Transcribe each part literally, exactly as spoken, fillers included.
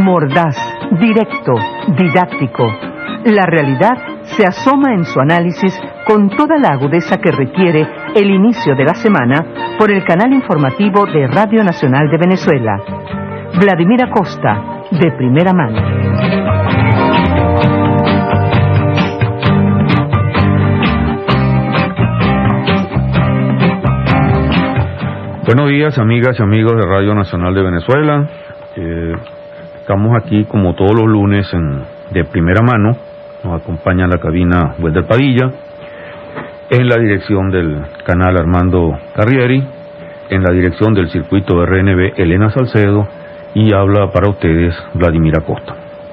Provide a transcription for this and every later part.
mordaz, directo, didáctico. La realidad se asoma en su análisis con toda la agudeza que requiere el inicio de la semana por el canal informativo de Radio Nacional de Venezuela. Vladimir Acosta, de primera mano. Buenos días, amigas y amigos de Radio Nacional de Venezuela. Eh, estamos aquí como todos los lunes en, de primera mano. Nos acompaña en la cabina Welder Padilla, en la dirección del canal Armando Carrieri, en la dirección del circuito R N B Elena Salcedo, y habla para ustedes Vladimir Acosta.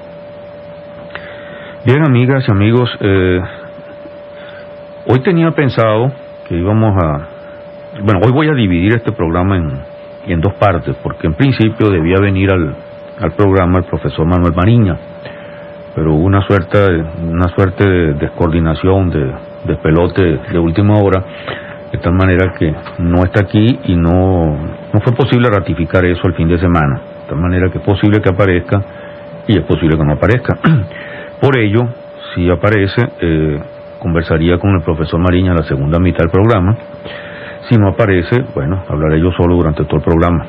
Bien, amigas y amigos, eh, hoy tenía pensado que íbamos a... Bueno, hoy voy a dividir este programa en, en dos partes, porque en principio debía venir al, al programa el profesor Manuel Mariña, pero hubo una suerte, una suerte de descoordinación, de, de pelote de última hora, de tal manera que no está aquí y no, no fue posible ratificar eso el fin de semana, de tal manera que es posible que aparezca y es posible que no aparezca. Por ello, si aparece, eh, conversaría con el profesor Mariña en la segunda mitad del programa. Si no aparece, bueno, hablaré yo solo durante todo el programa.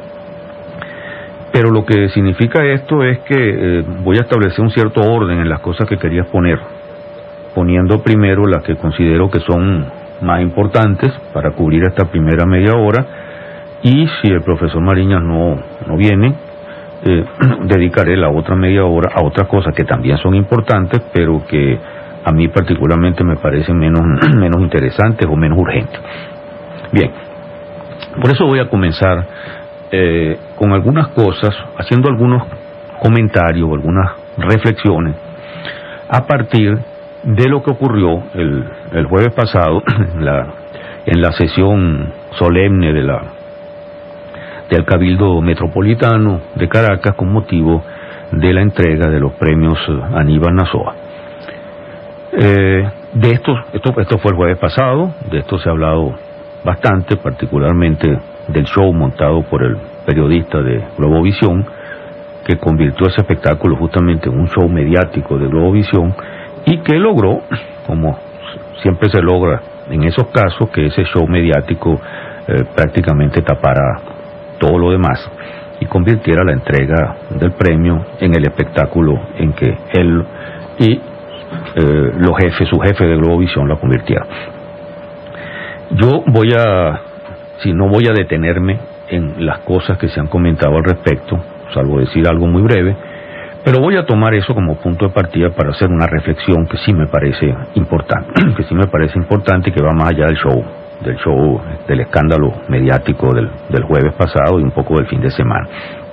Pero lo que significa esto es que eh, voy a establecer un cierto orden en las cosas que quería poner, poniendo primero las que considero que son más importantes para cubrir esta primera media hora, y si el profesor Mariñas no, no viene, eh, dedicaré la otra media hora a otras cosas que también son importantes, pero que a mí particularmente me parecen menos, menos interesantes o menos urgentes. Bien, por eso voy a comenzar eh, con algunas cosas, haciendo algunos comentarios, algunas reflexiones, a partir de lo que ocurrió el, el jueves pasado en la, en la sesión solemne de la, del Cabildo Metropolitano de Caracas con motivo de la entrega de los premios Aníbal Nazoa. Eh, de esto, esto, esto fue el jueves pasado, de esto se ha hablado bastante, particularmente del show montado por el periodista de Globovisión, que convirtió ese espectáculo justamente en un show mediático de Globovisión y que logró, como siempre se logra en esos casos, que ese show mediático eh, prácticamente tapara todo lo demás y convirtiera la entrega del premio en el espectáculo en que él y eh, los jefes, su jefe de Globovisión la convirtieron. Yo voy a, si no voy a detenerme en las cosas que se han comentado al respecto, salvo decir algo muy breve, pero voy a tomar eso como punto de partida para hacer una reflexión que sí me parece importante, que sí me parece importante y que va más allá del show, del show, del escándalo mediático del, del jueves pasado y un poco del fin de semana.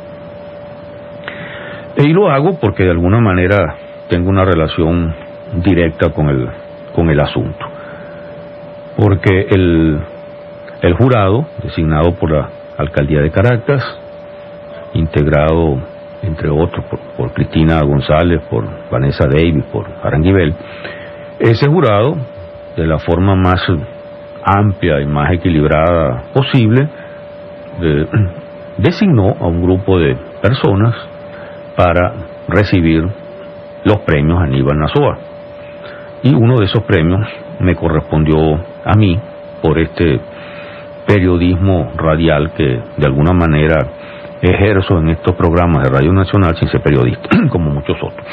Y lo hago porque de alguna manera tengo una relación directa con el, con el asunto. Porque el, el jurado, designado por la Alcaldía de Caracas, integrado, entre otros, por, por Cristina González, por Vanessa Davis, por Aranguibel, ese jurado, de la forma más amplia y más equilibrada posible, de, designó a un grupo de personas para recibir los premios Aníbal Nazoa. Y uno de esos premios me correspondió a mí por este periodismo radial que de alguna manera ejerzo en estos programas de Radio Nacional sin ser periodista, como muchos otros.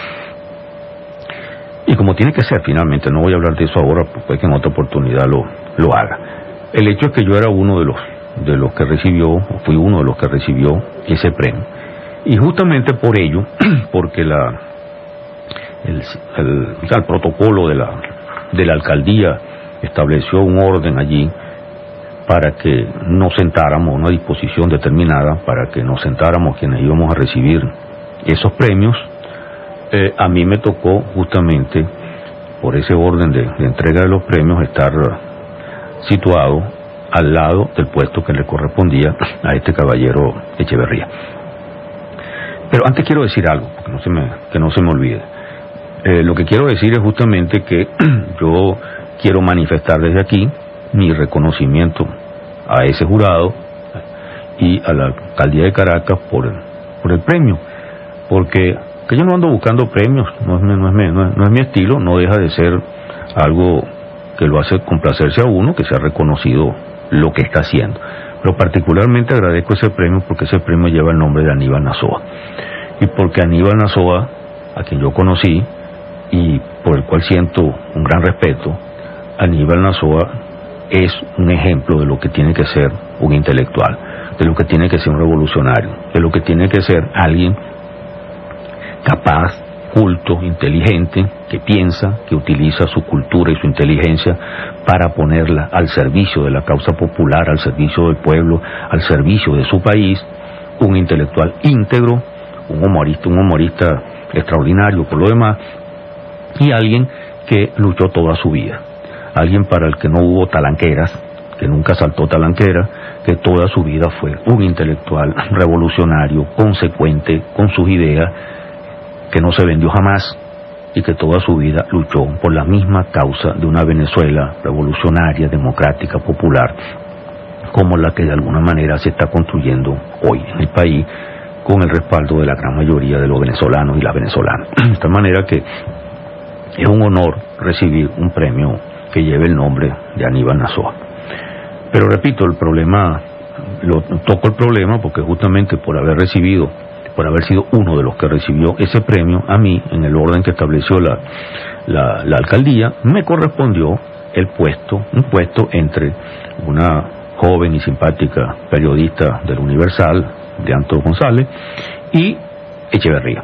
Y como tiene que ser finalmente, no voy a hablar de eso ahora, pues puede que en otra oportunidad lo, lo haga. El hecho es que yo era uno de los, de los que recibió, o fui uno de los que recibió ese premio. Y justamente por ello, porque la, el, el, o sea, el protocolo de la, de la alcaldía estableció un orden allí para que nos sentáramos, una disposición determinada para que nos sentáramos quienes íbamos a recibir esos premios. Eh, a mí me tocó justamente por ese orden de, de entrega de los premios estar situado al lado del puesto que le correspondía a este caballero Echeverría. Pero antes quiero decir algo, que no se me, que no se me olvide. Eh, lo que quiero decir es justamente que yo quiero manifestar desde aquí mi reconocimiento a ese jurado y a la alcaldía de Caracas por el, por el premio, porque que yo no ando buscando premios, no es, no, es, no, es, no es mi estilo, no deja de ser algo que lo hace complacerse a uno, que se ha reconocido lo que está haciendo. Pero particularmente agradezco ese premio porque ese premio lleva el nombre de Aníbal Nazoa. Y porque Aníbal Nazoa, a quien yo conocí y por el cual siento un gran respeto, Aníbal Nazoa es un ejemplo de lo que tiene que ser un intelectual, de lo que tiene que ser un revolucionario, de lo que tiene que ser alguien capaz, culto, inteligente, que piensa, que utiliza su cultura y su inteligencia para ponerla al servicio de la causa popular, al servicio del pueblo, al servicio de su país, un intelectual íntegro, un humorista, un humorista extraordinario por lo demás, y alguien que luchó toda su vida, alguien para el que no hubo talanqueras, que nunca saltó talanquera, que toda su vida fue un intelectual revolucionario, consecuente con sus ideas, que no se vendió jamás y que toda su vida luchó por la misma causa de una Venezuela revolucionaria, democrática, popular, como la que de alguna manera se está construyendo hoy en el país, con el respaldo de la gran mayoría de los venezolanos y las venezolanas. De esta manera que es un honor recibir un premio que lleve el nombre de Aníbal Nazoa. Pero repito, el problema, lo toco el problema porque justamente por haber recibido por haber sido uno de los que recibió ese premio, a mí, en el orden que estableció la, la, la alcaldía, me correspondió el puesto, un puesto entre una joven y simpática periodista del Universal, de Anto González, y Echeverría.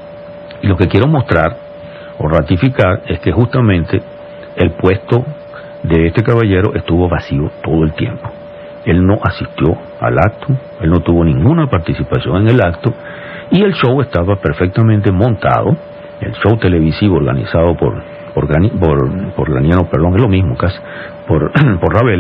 Y lo que quiero mostrar o ratificar es que justamente el puesto de este caballero estuvo vacío todo el tiempo. Él no asistió al acto, él no tuvo ninguna participación en el acto, y el show estaba perfectamente montado, el show televisivo organizado por por, por, por Ganiano, perdón, es lo mismo casi, por, por Rabel,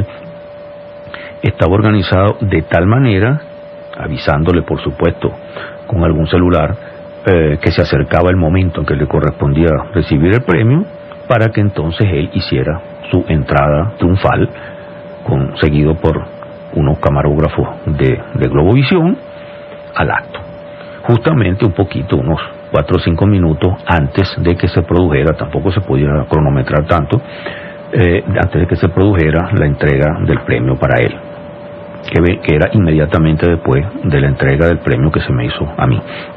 estaba organizado de tal manera, avisándole por supuesto con algún celular, eh, que se acercaba el momento en que le correspondía recibir el premio, para que entonces él hiciera su entrada triunfal, con, seguido por unos camarógrafos de, de Globovisión, al acto. Justamente un poquito, unos cuatro o cinco minutos antes de que se produjera, tampoco se podía cronometrar tanto, eh, antes de que se produjera la entrega del premio para él, que, que era inmediatamente después de la entrega del premio que se me hizo a mí.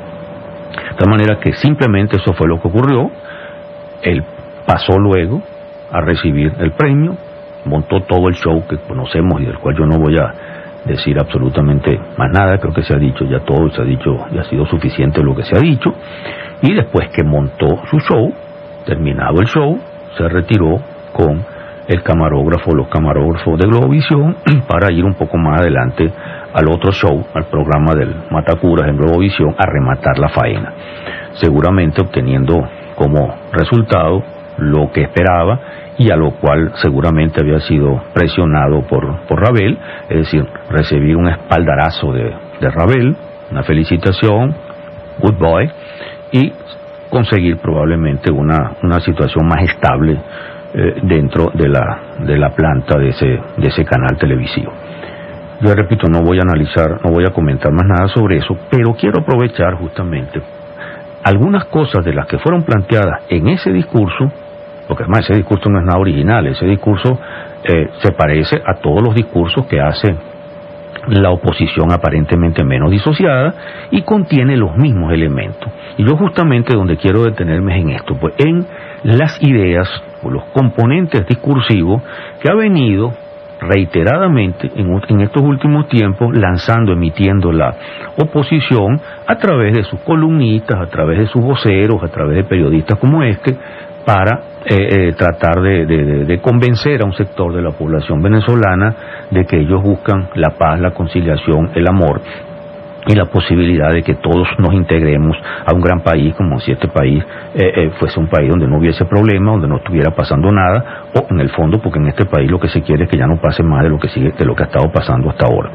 De tal manera que simplemente eso fue lo que ocurrió. Él pasó luego a recibir el premio, montó todo el show que conocemos y del cual yo no voy a decir absolutamente más nada, creo que se ha dicho ya todo, se ha dicho, ya ha sido suficiente lo que se ha dicho, y después que montó su show, terminado el show, se retiró con el camarógrafo, los camarógrafos de Globovisión, para ir un poco más adelante al otro show, al programa del Matacuras en Globovisión, a rematar la faena, seguramente obteniendo como resultado lo que esperaba, y a lo cual seguramente había sido presionado por, por Rabel, es decir, recibir un espaldarazo de, de Rabel, una felicitación, good boy, y conseguir probablemente una, una situación más estable eh, dentro de la, de la planta de ese, de ese canal televisivo. Yo repito, no voy a analizar, no voy a comentar más nada sobre eso, pero quiero aprovechar justamente algunas cosas de las que fueron planteadas en ese discurso, porque además ese discurso no es nada original, ese discurso eh, se parece a todos los discursos que hace la oposición aparentemente menos disociada y contiene los mismos elementos. Y yo justamente donde quiero detenerme es en esto, pues en las ideas o los componentes discursivos que ha venido reiteradamente en, en estos últimos tiempos lanzando, emitiendo la oposición a través de sus columnistas, a través de sus voceros, a través de periodistas como este, para eh, eh, tratar de, de, de convencer a un sector de la población venezolana de que ellos buscan la paz, la conciliación, el amor y la posibilidad de que todos nos integremos a un gran país, como si este país eh, eh, fuese un país donde no hubiese problema, donde no estuviera pasando nada, o en el fondo, porque en este país lo que se quiere es que ya no pase más de lo que sigue, de lo que ha estado pasando hasta ahora.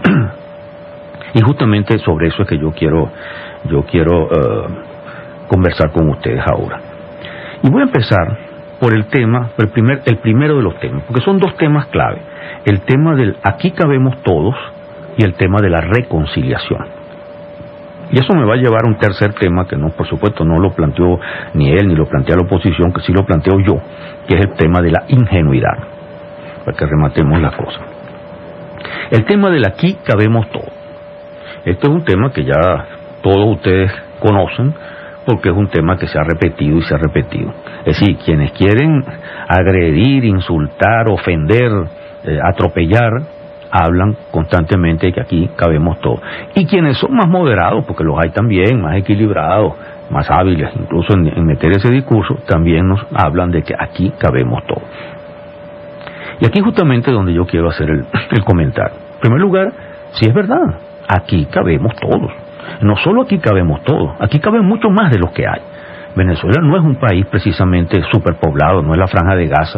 Y justamente sobre eso es que yo quiero, yo quiero uh, conversar con ustedes ahora. Y voy a empezar por el tema, por el, primer, el primero de los temas, porque son dos temas clave. El tema del aquí cabemos todos y el tema de la reconciliación. Y eso me va a llevar a un tercer tema que no, por supuesto, no lo planteó ni él ni lo plantea la oposición, que sí lo planteo yo, que es el tema de la ingenuidad, para que rematemos la cosa. El tema del aquí cabemos todos. Este es un tema que ya todos ustedes conocen, porque es un tema que se ha repetido y se ha repetido. Es decir, quienes quieren agredir, insultar, ofender, eh, atropellar, hablan constantemente de que aquí cabemos todos. Y quienes son más moderados, porque los hay también, más equilibrados, más hábiles, incluso en, en meter ese discurso, también nos hablan de que aquí cabemos todos. Y aquí justamente donde yo quiero hacer el, el comentario. En primer lugar, sí es verdad, aquí cabemos todos. No solo aquí cabemos todos, aquí caben mucho más de los que hay. Venezuela no es un país precisamente superpoblado, no es la Franja de Gaza,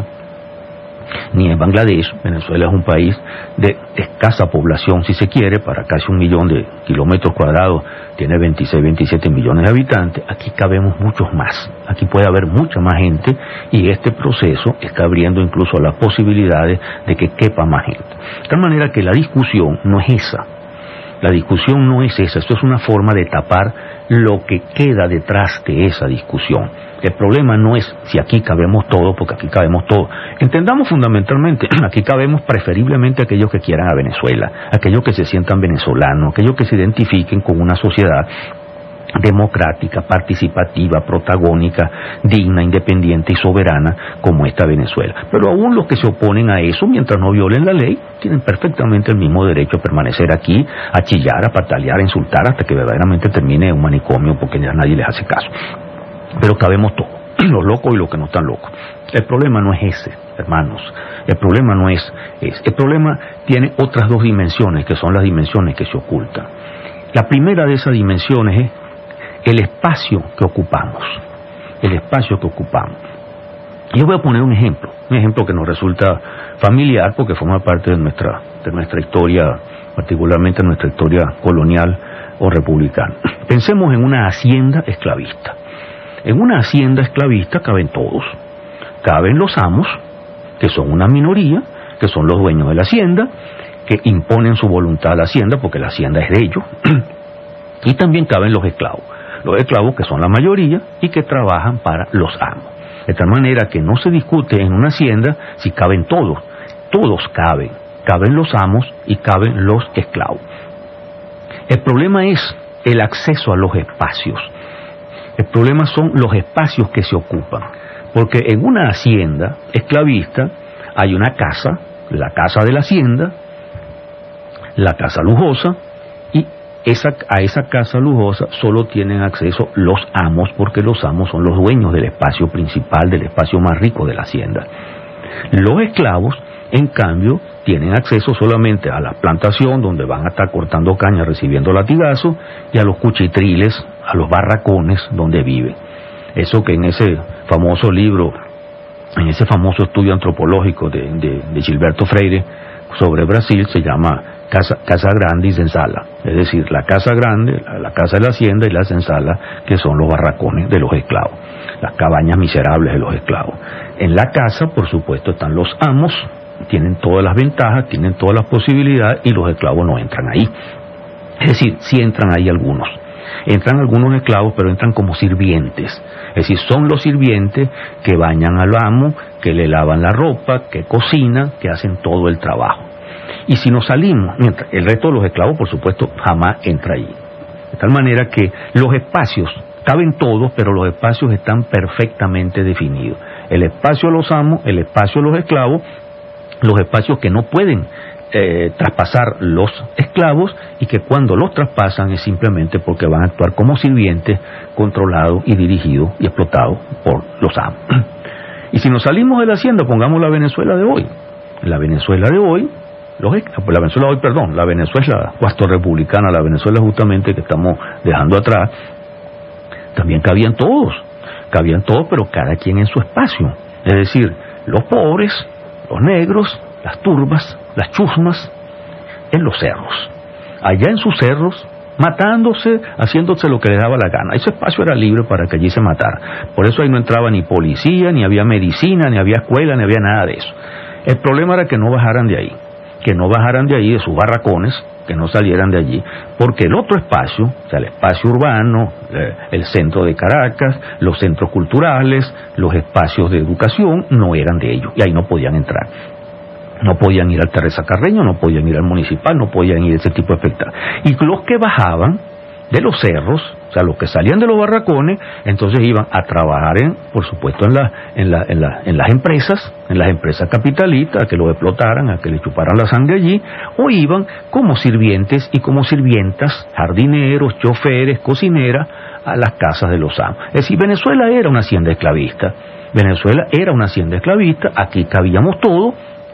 ni es Bangladesh. Venezuela es un país de escasa población, si se quiere, para casi un millón de kilómetros cuadrados, tiene veintiséis, veintisiete millones de habitantes. Aquí cabemos muchos más, aquí puede haber mucha más gente, y este proceso está abriendo incluso las posibilidades de que quepa más gente. De tal manera que la discusión no es esa. La discusión no es esa, esto es una forma de tapar lo que queda detrás de esa discusión. El problema no es si aquí cabemos todos, porque aquí cabemos todos. Entendamos fundamentalmente, aquí cabemos preferiblemente aquellos que quieran a Venezuela, aquellos que se sientan venezolanos, aquellos que se identifiquen con una sociedad democrática, participativa, protagónica, digna, independiente y soberana como esta Venezuela. Pero aún los que se oponen a eso, mientras no violen la ley, tienen perfectamente el mismo derecho a permanecer aquí, a chillar, a patalear, a insultar, hasta que verdaderamente termine en un manicomio, porque ya nadie les hace caso. Pero cabemos todos, los locos y los que no están locos. El problema no es ese, hermanos. El problema no es ese. El problema tiene otras dos dimensiones, que son las dimensiones que se ocultan. La primera de esas dimensiones es el espacio que ocupamos, el espacio que ocupamos. Yo voy a poner un ejemplo, un ejemplo que nos resulta familiar porque forma parte de nuestra, de nuestra historia, particularmente nuestra historia colonial o republicana. Pensemos en una hacienda esclavista. En una hacienda esclavista caben todos, caben los amos, que son una minoría, que son los dueños de la hacienda, que imponen su voluntad a la hacienda porque la hacienda es de ellos, y también caben los esclavos. Los esclavos que son la mayoría y que trabajan para los amos. De tal manera que no se discute en una hacienda si caben todos. Todos caben. Caben los amos y caben los esclavos. El problema es el acceso a los espacios. El problema son los espacios que se ocupan. Porque en una hacienda esclavista hay una casa, la casa de la hacienda, la casa lujosa, y Esa, a esa casa lujosa solo tienen acceso los amos, porque los amos son los dueños del espacio principal, del espacio más rico de la hacienda. Los esclavos, en cambio, tienen acceso solamente a la plantación, donde van a estar cortando caña, recibiendo latigazos, y a los cuchitriles, a los barracones, donde viven. Eso que en ese famoso libro, en ese famoso estudio antropológico de, de, de Gilberto Freire sobre Brasil, se llama Casa, casa grande y senzala, es decir, la casa grande, la, la casa de la hacienda, y la senzala, que son los barracones de los esclavos, las cabañas miserables de los esclavos. En la casa, por supuesto, están los amos, tienen todas las ventajas, tienen todas las posibilidades, y los esclavos no entran ahí. Es decir, sí entran ahí algunos, entran algunos esclavos, pero entran como sirvientes. Es decir, son los sirvientes que bañan al amo, que le lavan la ropa, que cocinan, que hacen todo el trabajo. Y si nos salimos, mientras el resto de los esclavos, por supuesto, jamás entra ahí. De tal manera que los espacios, caben todos, pero los espacios están perfectamente definidos. El espacio a los amos, el espacio a los esclavos, los espacios que no pueden eh, traspasar los esclavos, y que cuando los traspasan es simplemente porque van a actuar como sirvientes, controlados y dirigidos y explotados por los amos. Y si nos salimos de la hacienda, pongamos la Venezuela de hoy. La Venezuela de hoy, Los, la Venezuela hoy, perdón, la Venezuela cuastro-republicana, la Venezuela justamente que estamos dejando atrás, también cabían todos, cabían todos, pero cada quien en su espacio. Es decir, los pobres, los negros, las turbas, las chusmas, en los cerros. Allá en sus cerros, matándose, haciéndose lo que les daba la gana. Ese espacio era libre para que allí se matara. Por eso ahí no entraba ni policía, ni había medicina, ni había escuela, ni había nada de eso. El problema era que no bajaran de ahí. que no bajaran de ahí, de sus barracones, que no salieran de allí, porque el otro espacio, o sea, el espacio urbano, el centro de Caracas, los centros culturales, los espacios de educación, no eran de ellos, y ahí no podían entrar. No podían ir al Teresa Carreño, no podían ir al Municipal, no podían ir a ese tipo de espectáculos. Y los que bajaban de los cerros, o sea, los que salían de los barracones, entonces iban a trabajar, en, por supuesto, en, la, en, la, en, la, en las empresas, en las empresas capitalistas, a que los explotaran, a que les chuparan la sangre allí, o iban como sirvientes y como sirvientas, jardineros, choferes, cocineras, a las casas de los amos. Es decir, Venezuela era una hacienda esclavista. Venezuela era una hacienda esclavista, aquí cabíamos todos,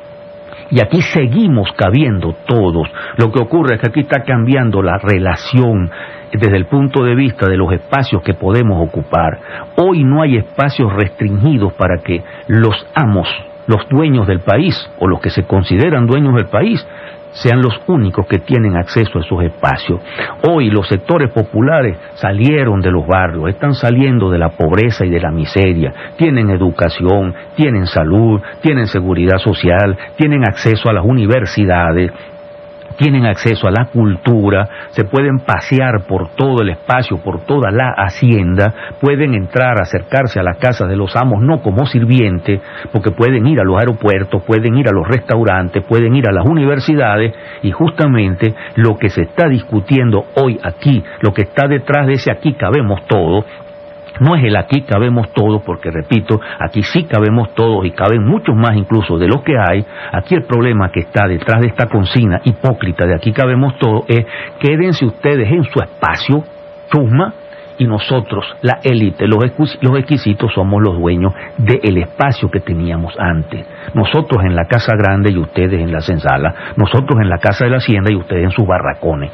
y aquí seguimos cabiendo todos. Lo que ocurre es que aquí está cambiando la relación desde el punto de vista de los espacios que podemos ocupar. Hoy no hay espacios restringidos para que los amos, los dueños del país, o los que se consideran dueños del país, sean los únicos que tienen acceso a esos espacios. Hoy los sectores populares salieron de los barrios, están saliendo de la pobreza y de la miseria, tienen educación, tienen salud, tienen seguridad social, tienen acceso a las universidades, tienen acceso a la cultura, se pueden pasear por todo el espacio, por toda la hacienda, pueden entrar, acercarse a las casas de los amos, no como sirvientes, porque pueden ir a los aeropuertos, pueden ir a los restaurantes, pueden ir a las universidades, y justamente lo que se está discutiendo hoy aquí, lo que está detrás de ese aquí cabemos todos, no es el aquí cabemos todos, porque repito, aquí sí cabemos todos y caben muchos más incluso de los que hay. Aquí el problema que está detrás de esta consigna hipócrita de aquí cabemos todos es: quédense ustedes en su espacio, chusma, y nosotros, la élite, los, los exquisitos, somos los dueños del espacio que teníamos antes. Nosotros en la casa grande y ustedes en la senzala, nosotros en la casa de la hacienda y ustedes en sus barracones.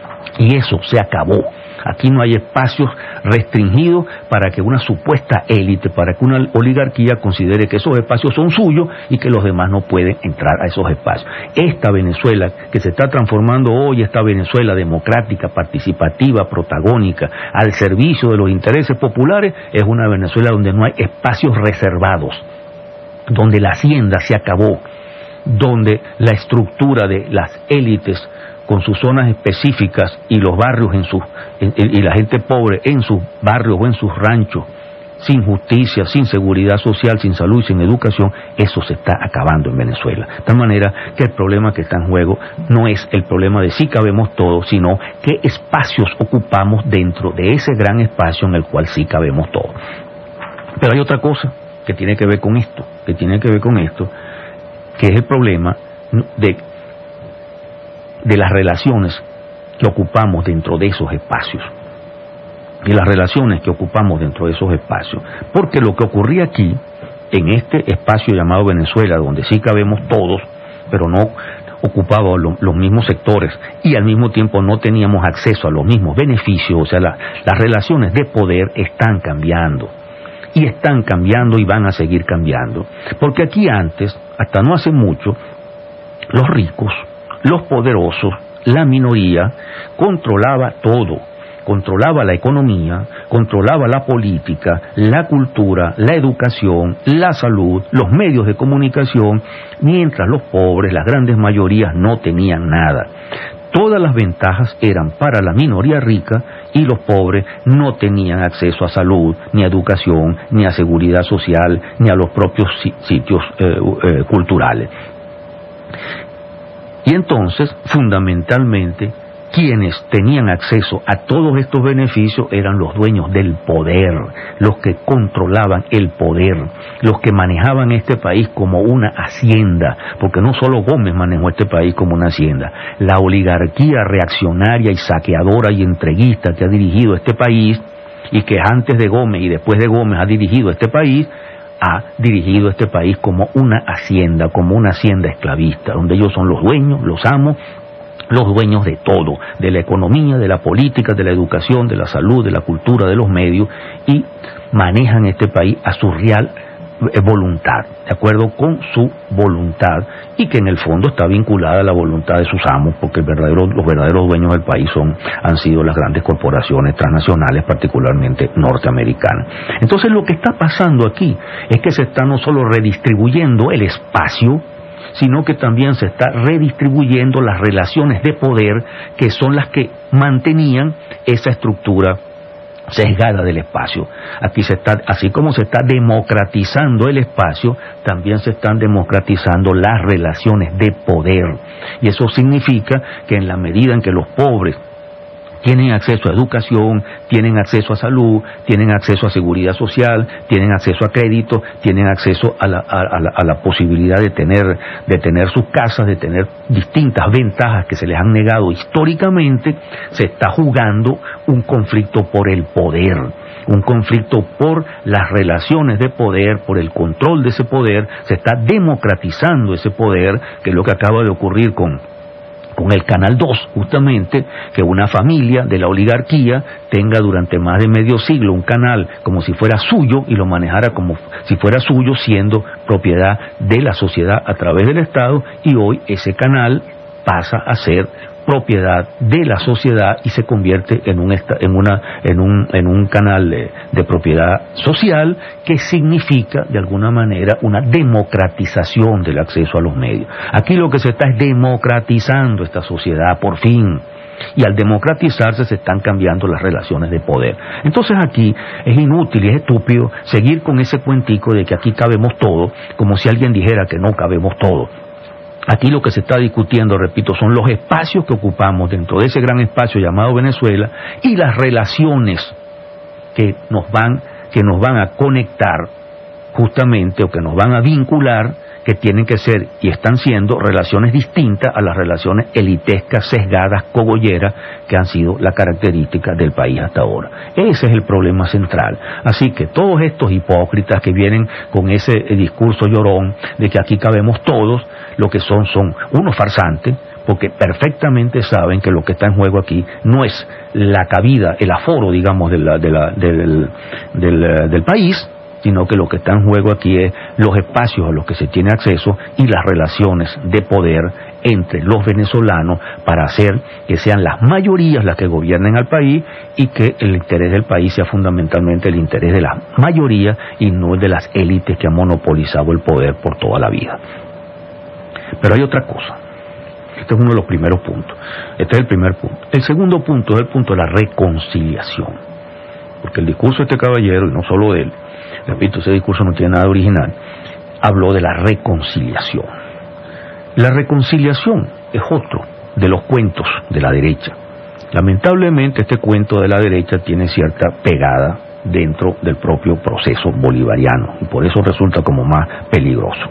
Y eso se acabó. Aquí no hay espacios restringidos para que una supuesta élite, para que una oligarquía considere que esos espacios son suyos y que los demás no pueden entrar a esos espacios. Esta Venezuela que se está transformando hoy, esta Venezuela democrática, participativa, protagónica, al servicio de los intereses populares, es una Venezuela donde no hay espacios reservados, donde la hacienda se acabó, donde la estructura de las élites con sus zonas específicas y los barrios en sus en, y la gente pobre en sus barrios o en sus ranchos, sin justicia, sin seguridad social, sin salud y sin educación, eso se está acabando en Venezuela. De tal manera que el problema que está en juego no es el problema de si cabemos todos, sino qué espacios ocupamos dentro de ese gran espacio en el cual sí cabemos todos. Pero hay otra cosa que tiene que ver con esto, que tiene que ver con esto, que es el problema de de las relaciones que ocupamos dentro de esos espacios, y las relaciones que ocupamos dentro de esos espacios, porque lo que ocurría aquí, en este espacio llamado Venezuela, donde sí cabemos todos, pero no ocupaba lo, los mismos sectores, y al mismo tiempo no teníamos acceso a los mismos beneficios, o sea, la, las relaciones de poder están cambiando, y están cambiando y van a seguir cambiando, porque aquí antes, hasta no hace mucho, los ricos, los poderosos, la minoría, controlaba todo, controlaba la economía, controlaba la política, la cultura, la educación, la salud, los medios de comunicación, mientras los pobres, las grandes mayorías, no tenían nada. Todas las ventajas eran para la minoría rica y los pobres no tenían acceso a salud, ni a educación, ni a seguridad social, ni a los propios sitios eh, eh, culturales. Y entonces, fundamentalmente, quienes tenían acceso a todos estos beneficios eran los dueños del poder, los que controlaban el poder, los que manejaban este país como una hacienda, porque no solo Gómez manejó este país como una hacienda, la oligarquía reaccionaria y saqueadora y entreguista que ha dirigido este país, y que antes de Gómez y después de Gómez ha dirigido este país, ha dirigido este país como una hacienda, como una hacienda esclavista, donde ellos son los dueños, los amos, los dueños de todo, de la economía, de la política, de la educación, de la salud, de la cultura, de los medios, y manejan este país a su real voluntad, de acuerdo con su voluntad, y que en el fondo está vinculada a la voluntad de sus amos, porque el verdadero, los verdaderos dueños del país son, han sido las grandes corporaciones transnacionales, particularmente norteamericanas. Entonces lo que está pasando aquí es que se está no solo redistribuyendo el espacio, sino que también se está redistribuyendo las relaciones de poder que son las que mantenían esa estructura sesgada del espacio. Aquí se está, así como se está democratizando el espacio, también se están democratizando las relaciones de poder. Y eso significa que en la medida en que los pobres tienen acceso a educación, tienen acceso a salud, tienen acceso a seguridad social, tienen acceso a crédito, tienen acceso a la, a, a la, a la posibilidad de tener, de tener sus casas, de tener distintas ventajas que se les han negado históricamente, se está jugando un conflicto por el poder, un conflicto por las relaciones de poder, por el control de ese poder, se está democratizando ese poder, que es lo que acaba de ocurrir con con el Canal dos, justamente, que una familia de la oligarquía tenga durante más de medio siglo un canal como si fuera suyo y lo manejara como si fuera suyo, siendo propiedad de la sociedad a través del Estado, y hoy ese canal pasa a ser propiedad de la sociedad y se convierte en un en una en un en un canal de, de propiedad social, que significa de alguna manera una democratización del acceso a los medios. Aquí lo que se está es democratizando esta sociedad por fin, y al democratizarse se están cambiando las relaciones de poder. Entonces aquí es inútil y es estúpido seguir con ese cuentico de que aquí cabemos todos, como si alguien dijera que no cabemos todos. Aquí lo que se está discutiendo, repito, son los espacios que ocupamos dentro de ese gran espacio llamado Venezuela y las relaciones que nos van, que nos van a conectar justamente, o que nos van a vincular, que tienen que ser y están siendo relaciones distintas a las relaciones elitescas, sesgadas, cogolleras que han sido la característica del país hasta ahora. Ese es el problema central. Así que todos estos hipócritas que vienen con ese discurso llorón de que aquí cabemos todos, lo que son son unos farsantes, porque perfectamente saben que lo que está en juego aquí no es la cabida, el aforo, digamos, de la, de la, del, del, del país, sino que lo que está en juego aquí es los espacios a los que se tiene acceso y las relaciones de poder entre los venezolanos para hacer que sean las mayorías las que gobiernen al país y que el interés del país sea fundamentalmente el interés de la mayoría y no el de las élites que han monopolizado el poder por toda la vida. Pero hay otra cosa. Este es uno de los primeros puntos. Este es el primer punto. El segundo punto es el punto de la reconciliación. Porque el discurso de este caballero, y no solo de él, repito, ese discurso no tiene nada original, habló de la reconciliación. La reconciliación es otro de los cuentos de la derecha. Lamentablemente este cuento de la derecha tiene cierta pegada dentro del propio proceso bolivariano y por eso resulta como más peligroso.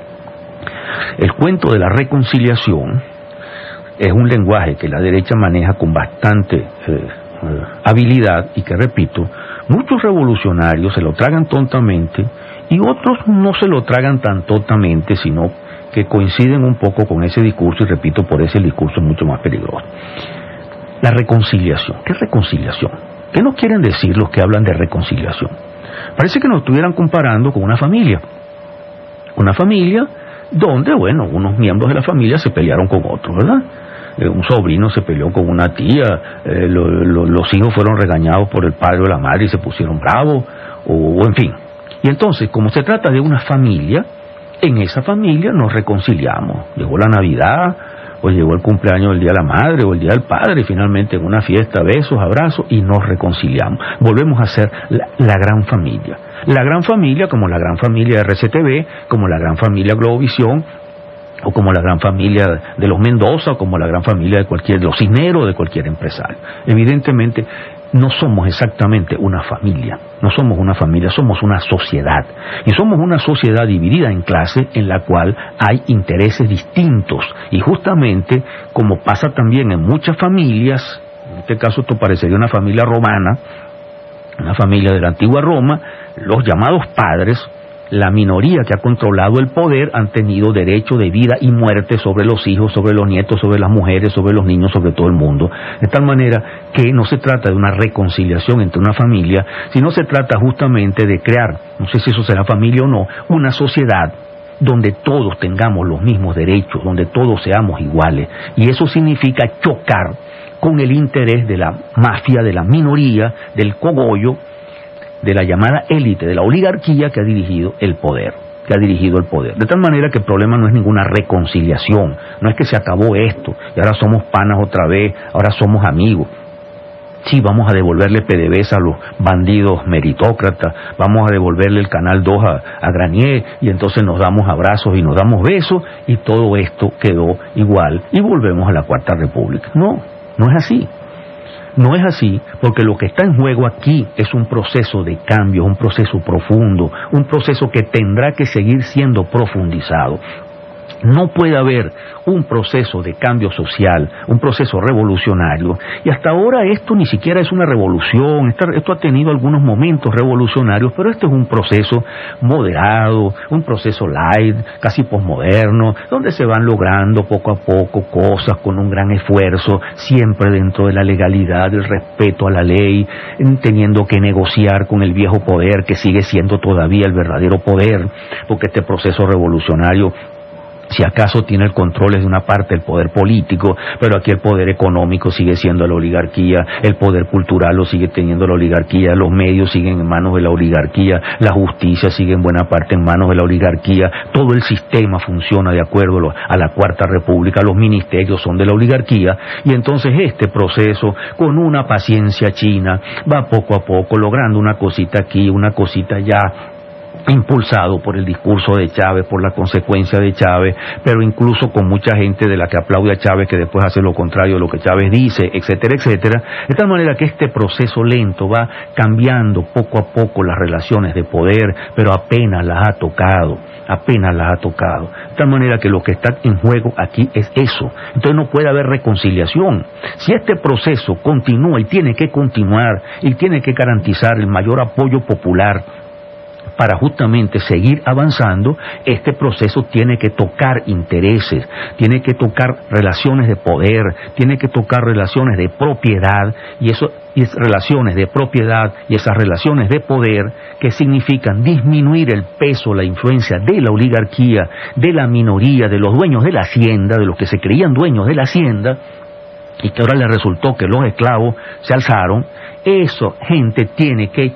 El cuento de la reconciliación es un lenguaje que la derecha maneja con bastante eh, eh, habilidad y que, repito, muchos revolucionarios se lo tragan tontamente y otros no se lo tragan tan tontamente, sino que coinciden un poco con ese discurso y, repito, por eso el discurso es mucho más peligroso. La reconciliación. ¿Qué reconciliación? ¿Qué nos quieren decir los que hablan de reconciliación? Parece que nos estuvieran comparando con una familia. Una familia donde, bueno, unos miembros de la familia se pelearon con otros, ¿verdad? Eh, un sobrino se peleó con una tía, eh, lo, lo, los hijos fueron regañados por el padre o la madre y se pusieron bravos, o, o en fin. Y entonces, como se trata de una familia, en esa familia nos reconciliamos. Llegó la Navidad, o llegó el cumpleaños del Día de la Madre, o el Día del Padre, y finalmente en una fiesta, besos, abrazos, y nos reconciliamos. Volvemos a ser la, la gran familia. La gran familia, como la gran familia de R C T V, como la gran familia Globovisión, o como la gran familia de los Mendoza, o como la gran familia de cualquier, de los Cisneros, de cualquier empresario. Evidentemente, no somos exactamente una familia, no somos una familia, somos una sociedad. Y somos una sociedad dividida en clases en la cual hay intereses distintos. Y justamente, como pasa también en muchas familias, en este caso esto parecería una familia romana, una familia de la antigua Roma, los llamados padres, la minoría que ha controlado el poder, han tenido derecho de vida y muerte sobre los hijos, sobre los nietos, sobre las mujeres, sobre los niños, sobre todo el mundo. De tal manera que no se trata de una reconciliación entre una familia, sino se trata justamente de crear, no sé si eso será familia o no, una sociedad donde todos tengamos los mismos derechos, donde todos seamos iguales. Y eso significa chocar con el interés de la mafia, de la minoría, del cogollo, de la llamada élite, de la oligarquía que ha dirigido el poder. que ha dirigido el poder. De tal manera que el problema no es ninguna reconciliación, no es que se acabó esto y ahora somos panas otra vez, ahora somos amigos. Sí, vamos a devolverle P D V S a los bandidos meritócratas, vamos a devolverle el Canal dos a, a Granier, y entonces nos damos abrazos y nos damos besos, y todo esto quedó igual, y volvemos a la Cuarta República. No, no es así. No es así, porque lo que está en juego aquí es un proceso de cambio, un proceso profundo, un proceso que tendrá que seguir siendo profundizado. No puede haber un proceso de cambio social, un proceso revolucionario, y hasta ahora esto ni siquiera es una revolución, esto ha tenido algunos momentos revolucionarios, pero esto es un proceso moderado, un proceso light, casi posmoderno, donde se van logrando poco a poco cosas con un gran esfuerzo, siempre dentro de la legalidad, del respeto a la ley, teniendo que negociar con el viejo poder, que sigue siendo todavía el verdadero poder, porque este proceso revolucionario, si acaso tiene el control es de una parte del poder político, pero aquí el poder económico sigue siendo la oligarquía, el poder cultural lo sigue teniendo la oligarquía, los medios siguen en manos de la oligarquía, la justicia sigue en buena parte en manos de la oligarquía, todo el sistema funciona de acuerdo a la Cuarta República, los ministerios son de la oligarquía, y entonces este proceso, con una paciencia china, va poco a poco logrando una cosita aquí, una cosita allá, impulsado por el discurso de Chávez, por la consecuencia de Chávez, pero incluso con mucha gente de la que aplaude a Chávez que después hace lo contrario de lo que Chávez dice, etcétera, etcétera, de tal manera que este proceso lento va cambiando poco a poco las relaciones de poder, pero apenas las ha tocado, apenas las ha tocado, de tal manera que lo que está en juego aquí es eso. Entonces no puede haber reconciliación. Si este proceso continúa y tiene que continuar y tiene que garantizar el mayor apoyo popular para justamente seguir avanzando, este proceso tiene que tocar intereses, tiene que tocar relaciones de poder, tiene que tocar relaciones de propiedad, y eso y es relaciones de propiedad y esas relaciones de poder que significan disminuir el peso, la influencia de la oligarquía, de la minoría, de los dueños de la hacienda, de los que se creían dueños de la hacienda, y que ahora les resultó que los esclavos se alzaron. Eso, gente, tiene que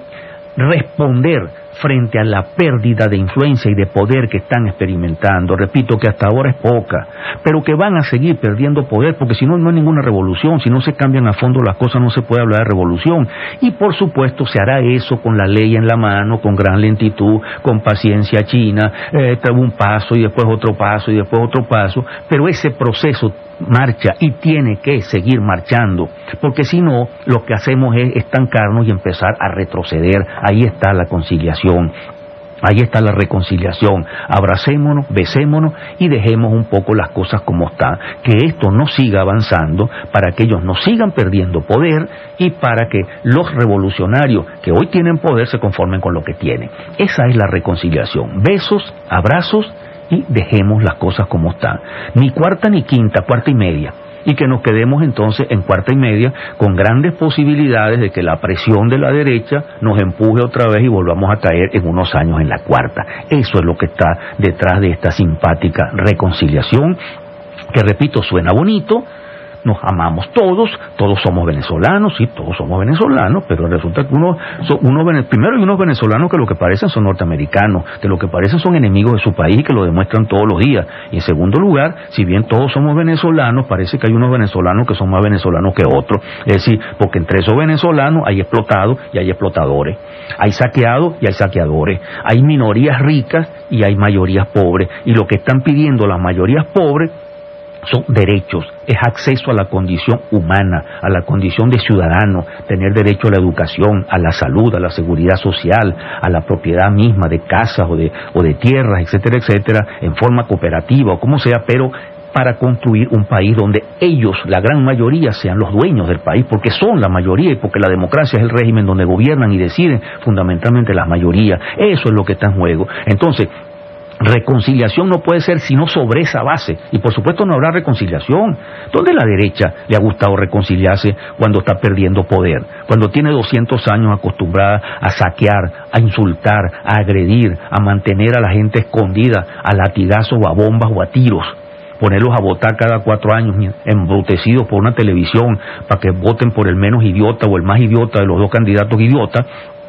responder frente a la pérdida de influencia y de poder que están experimentando. Repito que hasta ahora es poca, pero que van a seguir perdiendo poder, porque si no, no hay ninguna revolución. Si no se cambian a fondo las cosas, no se puede hablar de revolución. Y por supuesto se hará eso con la ley en la mano, con gran lentitud, con paciencia china, eh, un paso y después otro paso y después otro paso, pero ese proceso marcha y tiene que seguir marchando, porque si no, lo que hacemos es estancarnos y empezar a retroceder. Ahí está la conciliación, ahí está la reconciliación. Abracémonos, besémonos y dejemos un poco las cosas como están, que esto no siga avanzando, para que ellos no sigan perdiendo poder y para que los revolucionarios que hoy tienen poder se conformen con lo que tienen. Esa es la reconciliación. Besos, abrazos, y dejemos las cosas como están. Ni cuarta ni quinta, cuarta y media. Y que nos quedemos entonces en cuarta y media con grandes posibilidades de que la presión de la derecha nos empuje otra vez y volvamos a caer en unos años en la cuarta. Eso es lo que está detrás de esta simpática reconciliación, que repito, suena bonito. Nos amamos todos, todos somos venezolanos, sí, todos somos venezolanos, pero resulta que uno, uno primero hay unos venezolanos que lo que parecen son norteamericanos, que lo que parecen son enemigos de su país y que lo demuestran todos los días. Y en segundo lugar, si bien todos somos venezolanos, parece que hay unos venezolanos que son más venezolanos que otros. Es decir, porque entre esos venezolanos hay explotados y hay explotadores, hay saqueados y hay saqueadores, hay minorías ricas y hay mayorías pobres, y lo que están pidiendo las mayorías pobres son derechos, es acceso a la condición humana, a la condición de ciudadano, tener derecho a la educación, a la salud, a la seguridad social, a la propiedad misma de casas o de, o de tierras, etcétera, etcétera, en forma cooperativa o como sea, pero para construir un país donde ellos, la gran mayoría, sean los dueños del país, porque son la mayoría y porque la democracia es el régimen donde gobiernan y deciden fundamentalmente las mayorías. Eso es lo que está en juego. Entonces, reconciliación no puede ser sino sobre esa base, y por supuesto no habrá reconciliación. ¿Dónde la derecha le ha gustado reconciliarse cuando está perdiendo poder? Cuando tiene doscientos años acostumbrada a saquear, a insultar, a agredir, a mantener a la gente escondida a latigazos o a bombas o a tiros, ponerlos a votar cada cuatro años embrutecidos por una televisión para que voten por el menos idiota o el más idiota de los dos candidatos idiotas,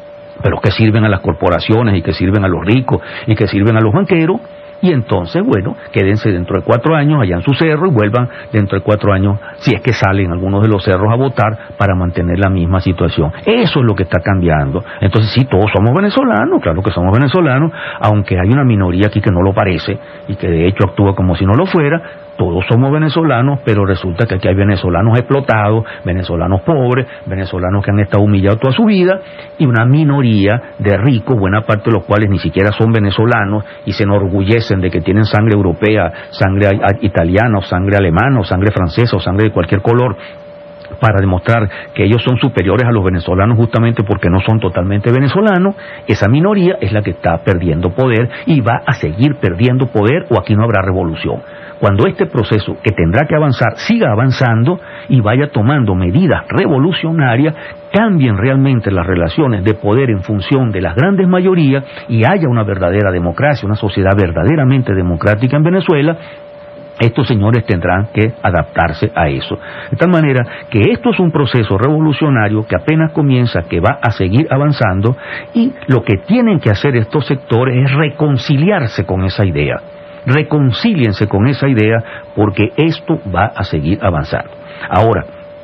pero que sirven a las corporaciones y que sirven a los ricos y que sirven a los banqueros. Y entonces, bueno, quédense dentro de cuatro años allá en su cerro y vuelvan dentro de cuatro años, si es que salen algunos de los cerros a votar, para mantener la misma situación. Eso es lo que está cambiando. Entonces, sí, todos somos venezolanos, claro que somos venezolanos, aunque hay una minoría aquí que no lo parece y que de hecho actúa como si no lo fuera. Todos somos venezolanos, pero resulta que aquí hay venezolanos explotados, venezolanos pobres, venezolanos que han estado humillados toda su vida, y una minoría de ricos, buena parte de los cuales ni siquiera son venezolanos y se enorgullecen de que tienen sangre europea, sangre italiana, o sangre alemana, o sangre francesa, o sangre de cualquier color, para demostrar que ellos son superiores a los venezolanos justamente porque no son totalmente venezolanos. Esa minoría es la que está perdiendo poder y va a seguir perdiendo poder, o aquí no habrá revolución. Cuando este proceso, que tendrá que avanzar, siga avanzando y vaya tomando medidas revolucionarias, cambien realmente las relaciones de poder en función de las grandes mayorías y haya una verdadera democracia, una sociedad verdaderamente democrática en Venezuela, estos señores tendrán que adaptarse a eso. De tal manera que esto es un proceso revolucionario que apenas comienza, que va a seguir avanzando, y lo que tienen que hacer estos sectores es reconciliarse con esa idea. Reconcíliense con esa idea, porque esto va a seguir avanzando. Ahora,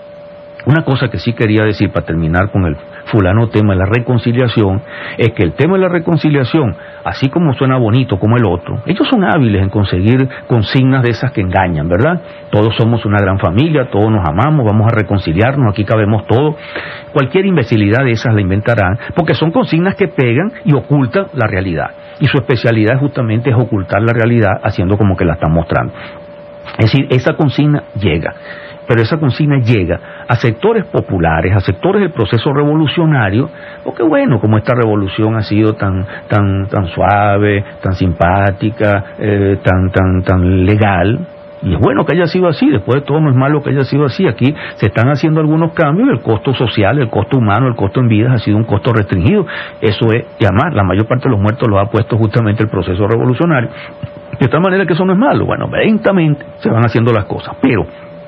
una cosa que sí quería decir para terminar con el fulano tema de la reconciliación, es que el tema de la reconciliación, así como suena bonito como el otro, ellos son hábiles en conseguir consignas de esas que engañan, ¿verdad? Todos somos una gran familia, todos nos amamos, vamos a reconciliarnos, aquí cabemos todos. Cualquier imbecilidad de esas la inventarán, porque son consignas que pegan y ocultan la realidad. Y su especialidad justamente es ocultar la realidad haciendo como que la están mostrando. Es decir, esa consigna llega. Pero esa consigna llega a sectores populares, a sectores del proceso revolucionario, porque bueno, como esta revolución ha sido tan tan tan suave, tan simpática, eh, tan tan tan legal, y es bueno que haya sido así, después de todo no es malo que haya sido así. Aquí se están haciendo algunos cambios, el costo social, el costo humano, el costo en vidas ha sido un costo restringido. Eso es, y además la mayor parte de los muertos los ha puesto justamente el proceso revolucionario, de tal manera que eso no es malo. Bueno, lentamente se van haciendo las cosas, pero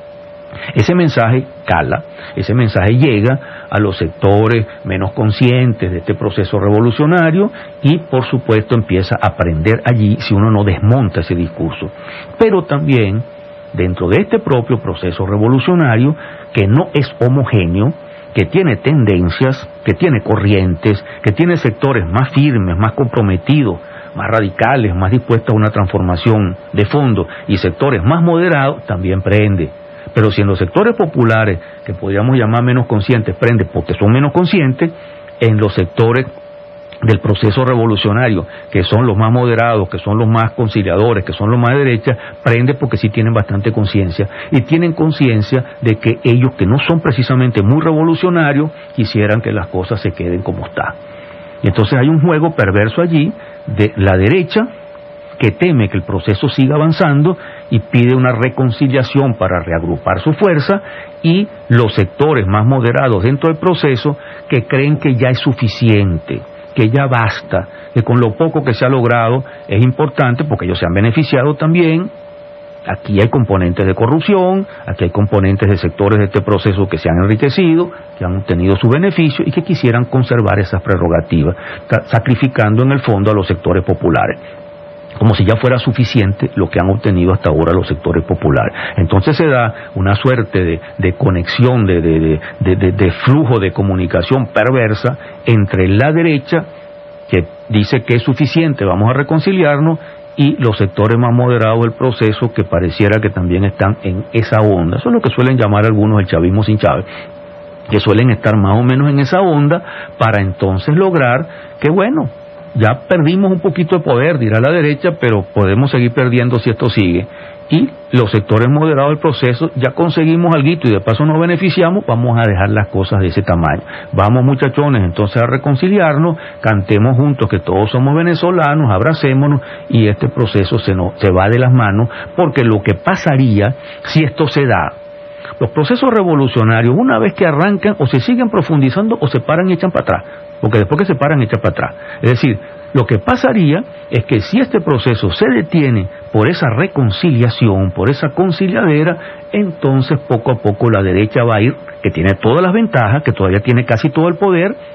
ese mensaje cala, ese mensaje llega a los sectores menos conscientes de este proceso revolucionario y por supuesto empieza a aprender allí si uno no desmonta ese discurso. Pero también dentro de este propio proceso revolucionario, que no es homogéneo, que tiene tendencias, que tiene corrientes, que tiene sectores más firmes, más comprometidos, más radicales, más dispuestos a una transformación de fondo, y sectores más moderados, también prende. Pero si en los sectores populares, que podríamos llamar menos conscientes, prende porque son menos conscientes, en los sectores del proceso revolucionario, que son los más moderados, que son los más conciliadores, que son los más de derecha, prende porque sí tienen bastante conciencia, y tienen conciencia de que ellos, que no son precisamente muy revolucionarios, quisieran que las cosas se queden como están. Y entonces hay un juego perverso allí de la derecha, que teme que el proceso siga avanzando y pide una reconciliación para reagrupar su fuerza, y los sectores más moderados dentro del proceso que creen que ya es suficiente, que ya basta, que con lo poco que se ha logrado es importante porque ellos se han beneficiado también. Aquí hay componentes de corrupción, aquí hay componentes de sectores de este proceso que se han enriquecido, que han obtenido su beneficio y que quisieran conservar esas prerrogativas, sacrificando en el fondo a los sectores populares, como si ya fuera suficiente lo que han obtenido hasta ahora los sectores populares. Entonces se da una suerte de, de conexión, de, de, de, de, de flujo de comunicación perversa entre la derecha, que dice que es suficiente, vamos a reconciliarnos, y los sectores más moderados del proceso, que pareciera que también están en esa onda. Eso es lo que suelen llamar algunos el chavismo sin Chávez, que suelen estar más o menos en esa onda para entonces lograr que, bueno, ya perdimos un poquito de poder, dirá la derecha, pero podemos seguir perdiendo si esto sigue. Y los sectores moderados del proceso, ya conseguimos alguito y de paso nos beneficiamos, vamos a dejar las cosas de ese tamaño. Vamos, muchachones, entonces a reconciliarnos, cantemos juntos que todos somos venezolanos, abracémonos, y este proceso se, nos, se va de las manos, porque lo que pasaría si esto se da, los procesos revolucionarios, una vez que arrancan, o se siguen profundizando o se paran y echan para atrás, porque después que se paran echan para atrás. Es decir, lo que pasaría es que si este proceso se detiene por esa reconciliación, por esa conciliadera, entonces poco a poco la derecha va a ir, que tiene todas las ventajas, que todavía tiene casi todo el poder,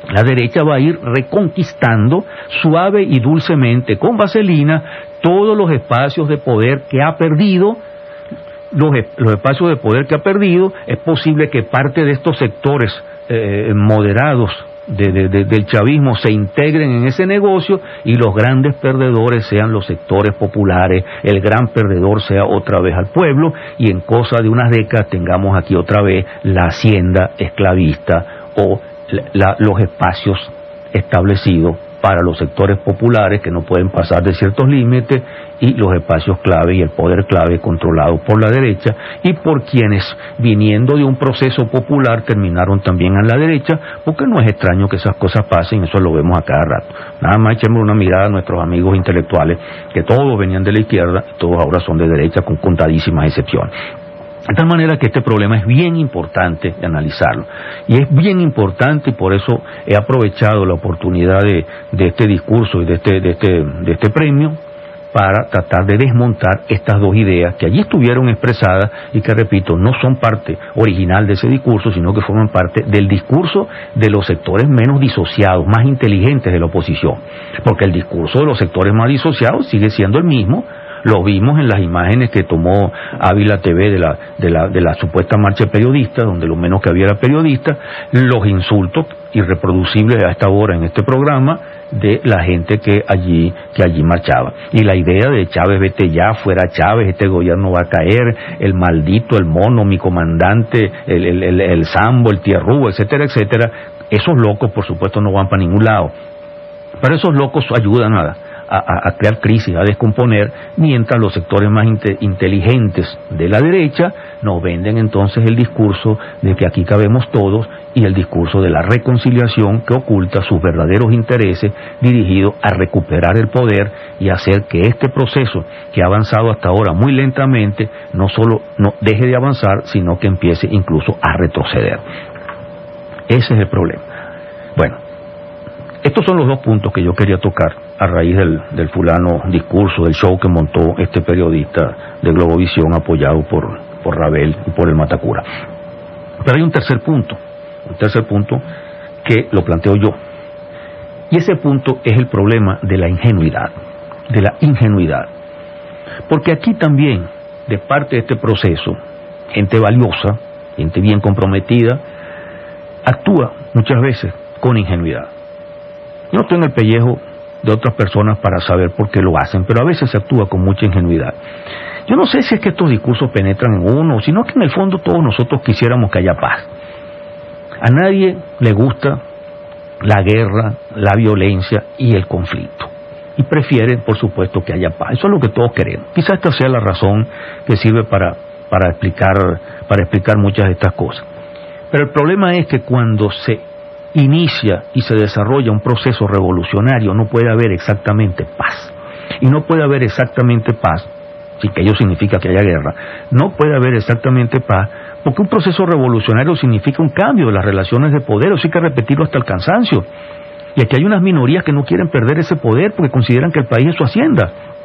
La derecha va a ir reconquistando suave y dulcemente, con vaselina, todos los espacios de poder que ha perdido. Los, los espacios de poder que ha perdido, es posible que parte de estos sectores eh, moderados de, de, de, del chavismo se integren en ese negocio y los grandes perdedores sean los sectores populares, el gran perdedor sea otra vez al pueblo y en cosa de unas décadas tengamos aquí otra vez la hacienda esclavista o la, la, los espacios establecidos para los sectores populares que no pueden pasar de ciertos límites y los espacios clave y el poder clave controlado por la derecha y por quienes viniendo de un proceso popular terminaron también en la derecha, porque no es extraño que esas cosas pasen, eso lo vemos a cada rato. Nada más echemos una mirada a nuestros amigos intelectuales que todos venían de la izquierda y todos ahora son de derecha con contadísimas excepciones. De tal manera que este problema es bien importante de analizarlo. Y es bien importante y por eso he aprovechado la oportunidad de, de este discurso y de este, de, este, de este premio para tratar de desmontar estas dos ideas que allí estuvieron expresadas y que, repito, no son parte original de ese discurso, sino que forman parte del discurso de los sectores menos disociados, más inteligentes de la oposición. Porque el discurso de los sectores más disociados sigue siendo el mismo. Lo vimos en las imágenes que tomó Ávila T V de la, de la, de la supuesta marcha periodista, donde lo menos que había era periodista, los insultos irreproducibles a esta hora en este programa de la gente que allí, que allí marchaba. Y la idea de Chávez, vete ya, fuera Chávez, este gobierno va a caer, el maldito, el mono, mi comandante, el, el, el, el Sambo, el Tierrúa, etcétera, etcétera, esos locos por supuesto no van para ningún lado. Pero esos locos ayudan a A, a crear crisis, a descomponer, mientras los sectores más inte, inteligentes de la derecha nos venden entonces el discurso de que aquí cabemos todos y el discurso de la reconciliación que oculta sus verdaderos intereses dirigidos a recuperar el poder y hacer que este proceso que ha avanzado hasta ahora muy lentamente no solo no deje de avanzar, sino que empiece incluso a retroceder. Ese es el problema. Bueno, estos son los dos puntos que yo quería tocar a raíz del, del fulano discurso, del show que montó este periodista de Globovisión apoyado por, por Rabel y por el Matacura. Pero hay un tercer punto, un tercer punto que lo planteo yo. Y ese punto es el problema de la ingenuidad, de la ingenuidad. Porque aquí también, de parte de este proceso, gente valiosa, gente bien comprometida, actúa muchas veces con ingenuidad. Yo no estoy en el pellejo de otras personas para saber por qué lo hacen, pero a veces se actúa con mucha ingenuidad. Yo no sé si es que estos discursos penetran en uno, sino que en el fondo todos nosotros quisiéramos que haya paz. A nadie le gusta la guerra, la violencia y el conflicto. Y prefiere, por supuesto, que haya paz. Eso es lo que todos queremos. Quizás esta sea la razón que sirve para, para, explicar, para explicar muchas de estas cosas. Pero el problema es que cuando se inicia y se desarrolla un proceso revolucionario, no puede haber exactamente paz. Y no puede haber exactamente paz, si que ello significa que haya guerra, no puede haber exactamente paz, porque un proceso revolucionario significa un cambio de las relaciones de poder, eso hay que repetirlo hasta el cansancio. Y aquí hay unas minorías que no quieren perder ese poder porque consideran que el país es su hacienda.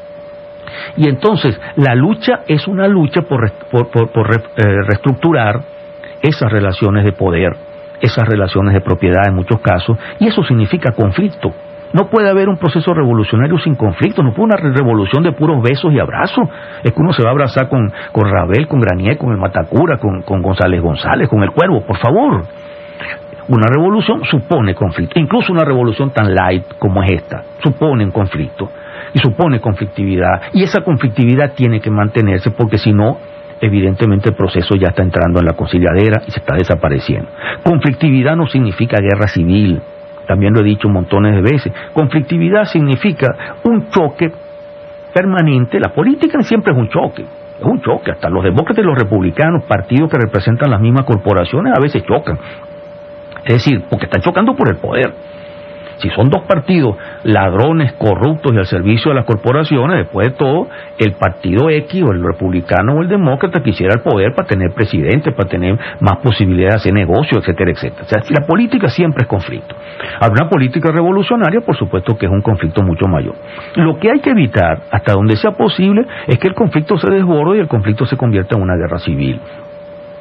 Y entonces, la lucha es una lucha por, por, por, por eh, reestructurar esas relaciones de poder, esas relaciones de propiedad en muchos casos, y eso significa conflicto. No puede haber un proceso revolucionario sin conflicto, no puede una revolución de puros besos y abrazos. Es que uno se va a abrazar con, con Rabel, con Granier, con el Matacura, con, con González González, con el Cuervo, por favor. Una revolución supone conflicto, incluso una revolución tan light como es esta, supone un conflicto, y supone conflictividad, y esa conflictividad tiene que mantenerse porque si no, evidentemente el proceso ya está entrando en la conciliadera y se está desapareciendo. Conflictividad no significa guerra civil, también lo he dicho montones de veces. Conflictividad significa un choque permanente. La política siempre es un choque, es un choque. Hasta los demócratas y los republicanos, partidos que representan las mismas corporaciones, a veces chocan. Es decir, porque están chocando por el poder. Si son dos partidos ladrones, corruptos y al servicio de las corporaciones, después de todo, el partido X o el republicano o el demócrata quisiera el poder para tener presidente, para tener más posibilidades de hacer negocio, etcétera, etcétera. O sea, si la política siempre es conflicto. Ahora, una política revolucionaria, por supuesto que es un conflicto mucho mayor. Lo que hay que evitar, hasta donde sea posible, es que el conflicto se desborde y el conflicto se convierta en una guerra civil.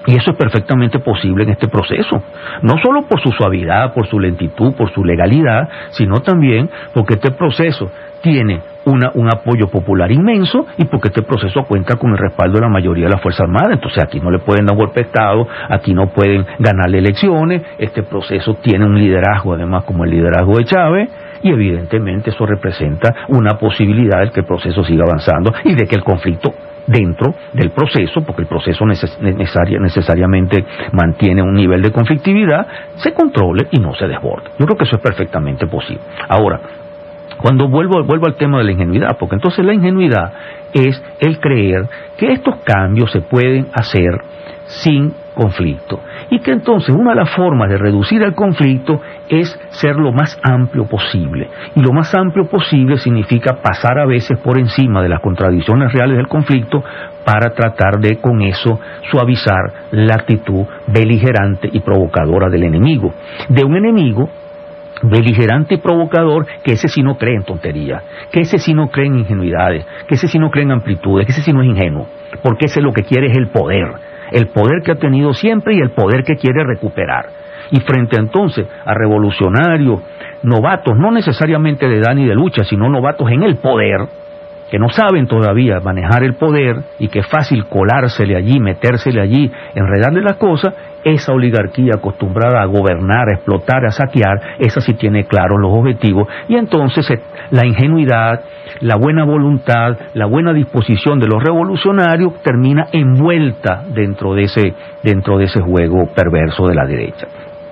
Y eso es perfectamente posible en este proceso, no solo por su suavidad, por su lentitud, por su legalidad, sino también porque este proceso tiene una, un apoyo popular inmenso y porque este proceso cuenta con el respaldo de la mayoría de las Fuerzas Armadas. Entonces aquí no le pueden dar golpe de Estado, aquí no pueden ganarle elecciones, este proceso tiene un liderazgo además como el liderazgo de Chávez, y evidentemente eso representa una posibilidad de que el proceso siga avanzando y de que el conflicto dentro del proceso, porque el proceso neces necesaria, necesariamente mantiene un nivel de conflictividad, se controle y no se desborde. Yo creo que eso es perfectamente posible. Ahora, cuando vuelvo, vuelvo al tema de la ingenuidad, porque entonces la ingenuidad es el creer que estos cambios se pueden hacer sin conflicto, y que entonces una de las formas de reducir el conflicto es ser lo más amplio posible, y lo más amplio posible significa pasar a veces por encima de las contradicciones reales del conflicto para tratar de con eso suavizar la actitud beligerante y provocadora del enemigo, de un enemigo beligerante y provocador, que ese sí no cree en tonterías, que ese sí no cree en ingenuidades, que ese sí no cree en amplitudes, que ese sí no es ingenuo, porque ese lo que quiere es el poder, el poder que ha tenido siempre y el poder que quiere recuperar. Y frente entonces a revolucionarios, novatos, no necesariamente de edad ni de lucha, sino novatos en el poder, que no saben todavía manejar el poder y que es fácil colársele allí, metérsele allí, enredarle las cosas, esa oligarquía acostumbrada a gobernar, a explotar, a saquear, esa sí tiene claros los objetivos, y entonces la ingenuidad, la buena voluntad, la buena disposición de los revolucionarios termina envuelta dentro de ese, dentro de ese juego perverso de la derecha.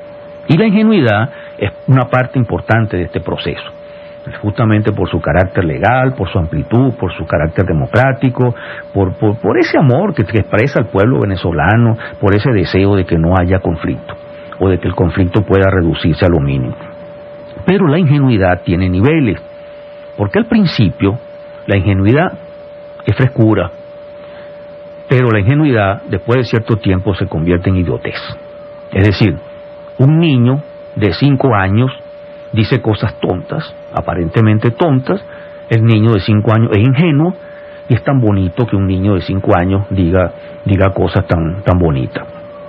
Y la ingenuidad es una parte importante de este proceso, justamente por su carácter legal, por su amplitud, por su carácter democrático, por, por, por ese amor que, que expresa el pueblo venezolano, por ese deseo de que no haya conflicto, o de que el conflicto pueda reducirse a lo mínimo. Pero la ingenuidad tiene niveles, porque al principio la ingenuidad es frescura, pero la ingenuidad después de cierto tiempo se convierte en idiotez. Es decir, un niño de cinco años dice cosas tontas, aparentemente tontas. El niño de cinco años es ingenuo, y es tan bonito que un niño de cinco años diga, diga cosas tan, tan bonitas.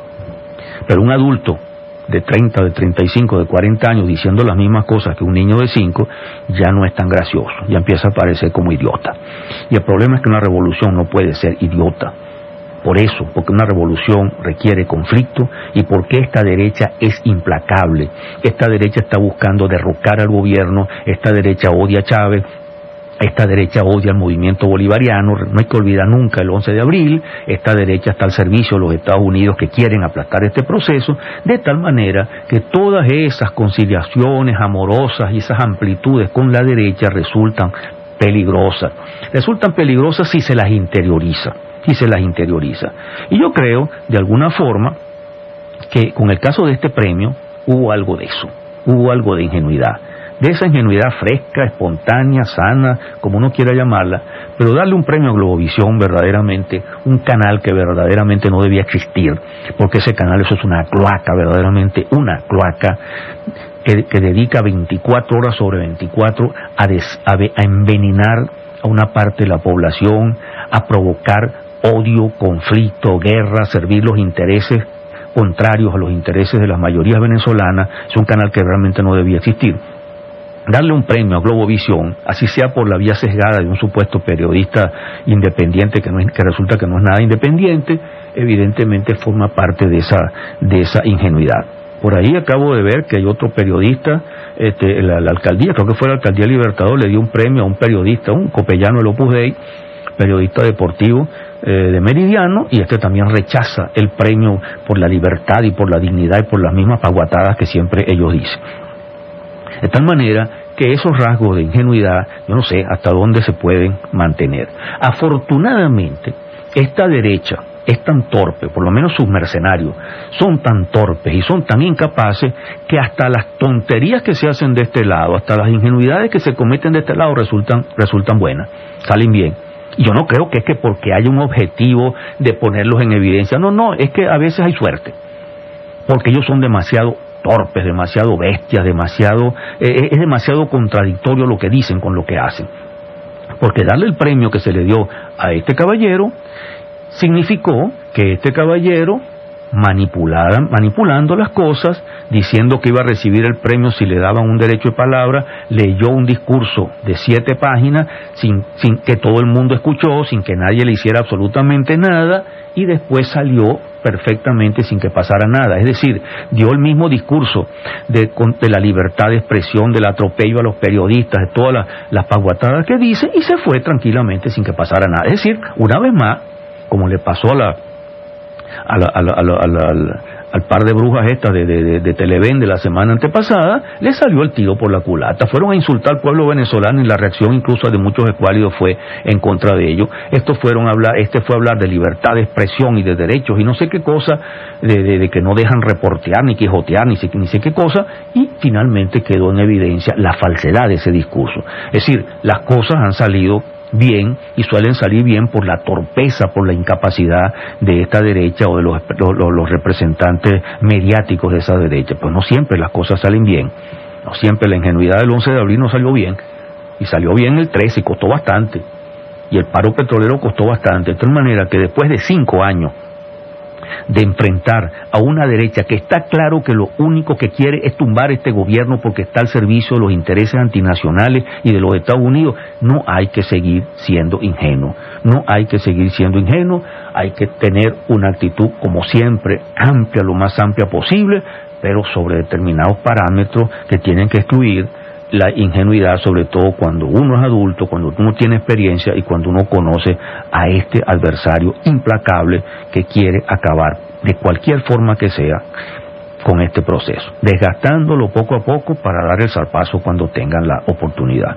Pero un adulto de treinta, de treinta y cinco, de cuarenta años diciendo las mismas cosas que un niño de cinco, ya no es tan gracioso, ya empieza a parecer como idiota. Y el problema es que una revolución no puede ser idiota. Por eso, porque una revolución requiere conflicto y porque esta derecha es implacable. Esta derecha está buscando derrocar al gobierno, esta derecha odia a Chávez, esta derecha odia al movimiento bolivariano, no hay que olvidar nunca el once de abril, esta derecha está al servicio de los Estados Unidos que quieren aplastar este proceso, de tal manera que todas esas conciliaciones amorosas y esas amplitudes con la derecha resultan peligrosas. Resultan peligrosas si se las interioriza. y se las interioriza. Y yo creo, de alguna forma, que con el caso de este premio hubo algo de eso, hubo algo de ingenuidad, de esa ingenuidad fresca, espontánea, sana, como uno quiera llamarla, pero darle un premio a Globovisión, verdaderamente, un canal que verdaderamente no debía existir, porque ese canal, eso es una cloaca, verdaderamente una cloaca, que, que dedica veinticuatro horas sobre veinticuatro a, des, a, a envenenar a una parte de la población, a provocar odio, conflicto, guerra, servir los intereses contrarios a los intereses de las mayorías venezolanas. Es un canal que realmente no debía existir. Darle un premio a Globovisión, así sea por la vía sesgada de un supuesto periodista independiente que, no es, que resulta que no es nada independiente, evidentemente forma parte de esa, de esa ingenuidad. Por ahí acabo de ver que hay otro periodista, este, la, la alcaldía, creo que fue la alcaldía Libertador, le dio un premio a un periodista, un copellano del Opus Dei, periodista deportivo eh, de Meridiano, y este también rechaza el premio por la libertad y por la dignidad y por las mismas paguatadas que siempre ellos dicen. De tal manera que esos rasgos de ingenuidad, yo no sé hasta dónde se pueden mantener. Afortunadamente, esta derecha es tan torpe, por lo menos sus mercenarios son tan torpes y son tan incapaces que hasta las tonterías que se hacen de este lado, hasta las ingenuidades que se cometen de este lado resultan, resultan buenas, salen bien. Y yo no creo que es que porque haya un objetivo de ponerlos en evidencia, no, no, es que a veces hay suerte, porque ellos son demasiado torpes, demasiado bestias, demasiado, eh, es demasiado contradictorio lo que dicen con lo que hacen. Porque darle el premio que se le dio a este caballero significó que este caballero manipulada, manipulando las cosas, diciendo que iba a recibir el premio si le daban un derecho de palabra, leyó un discurso de siete páginas sin, sin que todo el mundo escuchó, sin que nadie le hiciera absolutamente nada, y después salió perfectamente sin que pasara nada. Es decir, dio el mismo discurso de, de la libertad de expresión, del atropello a los periodistas, de todas las, las paguatadas que dice, y se fue tranquilamente sin que pasara nada. Es decir, una vez más, como le pasó a la a la, a la, a la, a la, a la, al par de brujas estas de, de, de, de Televen de la semana antepasada, le salió el tiro por la culata. Fueron a insultar al pueblo venezolano y la reacción incluso de muchos escuálidos fue en contra de ellos. Estos fueron a hablar, este fue a hablar de libertad de expresión y de derechos y no sé qué cosa, de, de, de que no dejan reportear ni quijotear ni sé, ni sé qué cosa, y finalmente quedó en evidencia la falsedad de ese discurso. Es decir, las cosas han salido bien y suelen salir bien por la torpeza, por la incapacidad de esta derecha o de los, los, los representantes mediáticos de esa derecha. Pues no siempre las cosas salen bien, no siempre. La ingenuidad del once de abril no salió bien, y salió bien el trece y costó bastante, y el paro petrolero costó bastante, de tal manera que después de cinco años de enfrentar a una derecha que está claro que lo único que quiere es tumbar este gobierno porque está al servicio de los intereses antinacionales y de los Estados Unidos, no hay que seguir siendo ingenuo, no hay que seguir siendo ingenuo, hay que tener una actitud como siempre amplia, lo más amplia posible, pero sobre determinados parámetros que tienen que excluir la ingenuidad, sobre todo cuando uno es adulto, cuando uno tiene experiencia y cuando uno conoce a este adversario implacable que quiere acabar de cualquier forma que sea con este proceso, desgastándolo poco a poco para dar el zarpazo cuando tengan la oportunidad.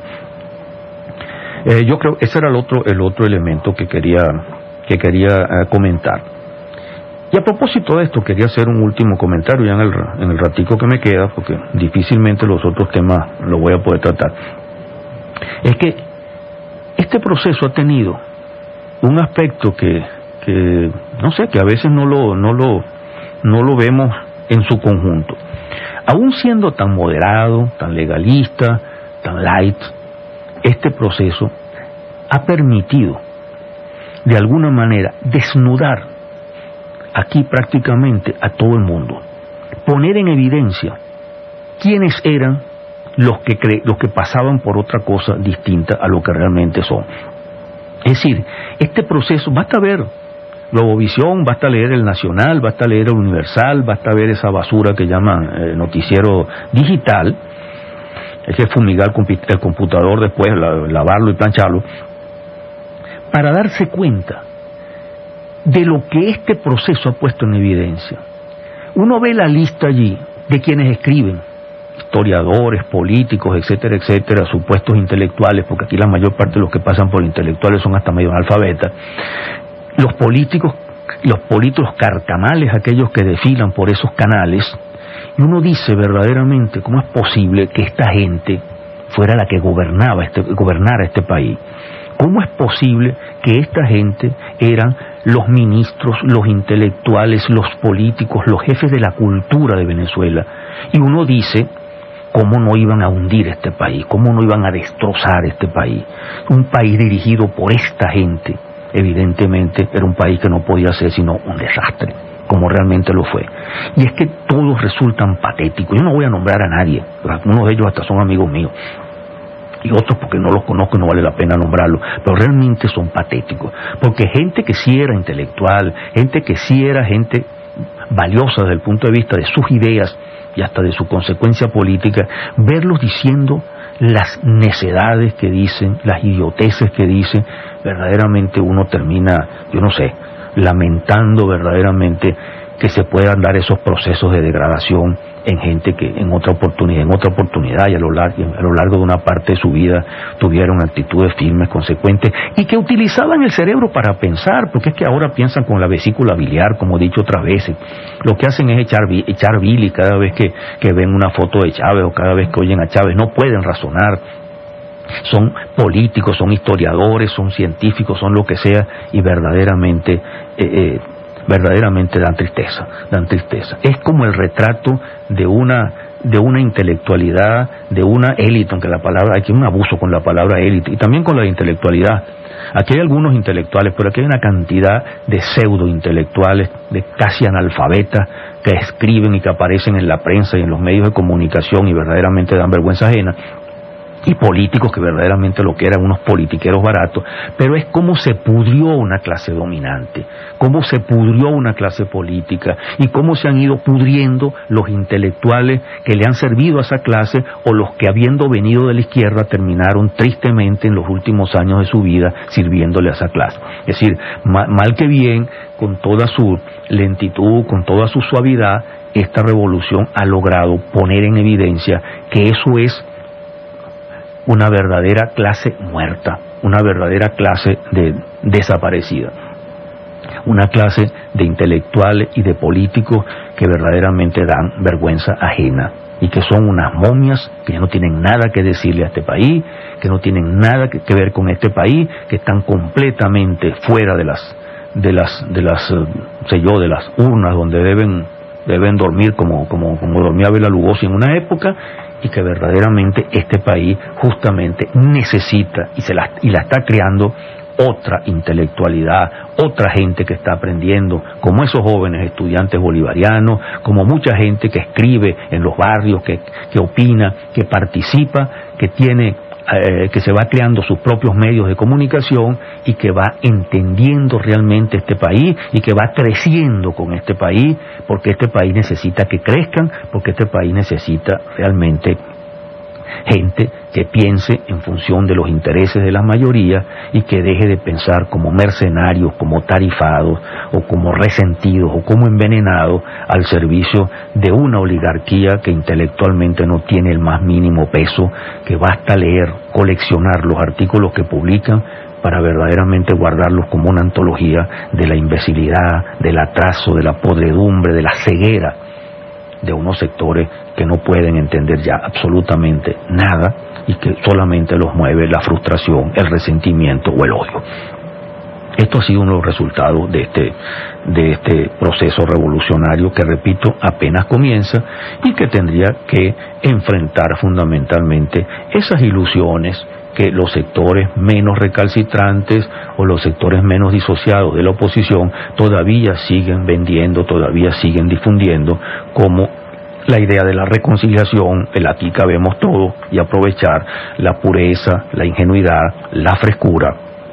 Eh, yo creo que ese era el otro, el otro elemento que quería, que quería eh, comentar. Y a propósito de esto, quería hacer un último comentario ya en el, en el ratico que me queda, porque difícilmente los otros temas los voy a poder tratar. Es que este proceso ha tenido un aspecto que, que no sé, que a veces no lo, no lo, no lo vemos en su conjunto. Aún siendo tan moderado, tan legalista, tan light, este proceso ha permitido, de alguna manera, desnudar aquí prácticamente a todo el mundo, poner en evidencia quiénes eran los que cre los que pasaban por otra cosa distinta a lo que realmente son. Es decir, este proceso, basta ver Globovisión, basta leer el Nacional, basta leer el Universal, basta ver esa basura que llaman eh, noticiero digital, hay que fumigar el computador después, lavarlo y plancharlo, para darse cuenta de lo que este proceso ha puesto en evidencia. Uno ve la lista allí de quienes escriben, historiadores, políticos, etcétera, etcétera, supuestos intelectuales, porque aquí la mayor parte de los que pasan por intelectuales son hasta medio analfabetas. Los políticos, los políticos carcamales, aquellos que desfilan por esos canales, y uno dice verdaderamente, ¿cómo es posible que esta gente fuera la que gobernaba este, gobernara este país? ¿Cómo es posible que esta gente eran los ministros, los intelectuales, los políticos, los jefes de la cultura de Venezuela? Y uno dice, ¿cómo no iban a hundir este país? ¿Cómo no iban a destrozar este país? Un país dirigido por esta gente, evidentemente, era un país que no podía ser sino un desastre, como realmente lo fue. Y es que todos resultan patéticos. Yo no voy a nombrar a nadie, algunos de ellos hasta son amigos míos, y otros porque no los conozco y no vale la pena nombrarlos, pero realmente son patéticos, porque gente que sí era intelectual, gente que sí era gente valiosa desde el punto de vista de sus ideas y hasta de su consecuencia política, verlos diciendo las necedades que dicen, las idioteces que dicen, verdaderamente uno termina, yo no sé, lamentando verdaderamente que se puedan dar esos procesos de degradación en gente que en otra oportunidad, en otra oportunidad y a lo largo, a lo largo de una parte de su vida tuvieron actitudes firmes, consecuentes y que utilizaban el cerebro para pensar, porque es que ahora piensan con la vesícula biliar, como he dicho otras veces. Lo que hacen es echar, echar bilis cada vez que, que ven una foto de Chávez o cada vez que oyen a Chávez, no pueden razonar. Son políticos, son historiadores, son científicos, son lo que sea, y verdaderamente eh, eh, verdaderamente dan tristeza, dan tristeza. Es como el retrato de una de una intelectualidad, de una élite, aunque la palabra, hay que un abuso con la palabra élite, y también con la intelectualidad. Aquí hay algunos intelectuales, pero aquí hay una cantidad de pseudo-intelectuales, de casi analfabetas, que escriben y que aparecen en la prensa y en los medios de comunicación y verdaderamente dan vergüenza ajena, y políticos que verdaderamente lo que eran unos politiqueros baratos, pero es cómo se pudrió una clase dominante, cómo se pudrió una clase política y cómo se han ido pudriendo los intelectuales que le han servido a esa clase o los que habiendo venido de la izquierda terminaron tristemente en los últimos años de su vida sirviéndole a esa clase. Es decir, mal, mal que bien, con toda su lentitud, con toda su suavidad, esta revolución ha logrado poner en evidencia que eso es una verdadera clase muerta, una verdadera clase de desaparecida, una clase de intelectuales y de políticos que verdaderamente dan vergüenza ajena y que son unas momias que no tienen nada que decirle a este país, que no tienen nada que ver con este país, que están completamente fuera de las de las de las sé yo de las urnas donde deben deben dormir como como como dormía Bela Lugosi en una época, y que verdaderamente este país justamente necesita y se la, y la está creando otra intelectualidad, otra gente que está aprendiendo, como esos jóvenes estudiantes bolivarianos, como mucha gente que escribe en los barrios, que, que opina, que participa, que tiene eh, que se va creando sus propios medios de comunicación y que va entendiendo realmente este país y que va creciendo con este país, porque este país necesita que crezcan, porque este país necesita realmente gente que piense en función de los intereses de la mayoría y que deje de pensar como mercenarios, como tarifados o como resentidos o como envenenados al servicio de una oligarquía que intelectualmente no tiene el más mínimo peso, que basta leer, coleccionar los artículos que publican para verdaderamente guardarlos como una antología de la imbecilidad, del atraso, de la podredumbre, de la ceguera de unos sectores que no pueden entender ya absolutamente nada y que solamente los mueve la frustración, el resentimiento o el odio. Esto ha sido uno de los resultados de este, de este proceso revolucionario que, repito, apenas comienza y que tendría que enfrentar fundamentalmente esas ilusiones que los sectores menos recalcitrantes o los sectores menos disociados de la oposición todavía siguen vendiendo, todavía siguen difundiendo, como la idea de la reconciliación, el aquí cabemos todos, y aprovechar la pureza, la ingenuidad, la frescura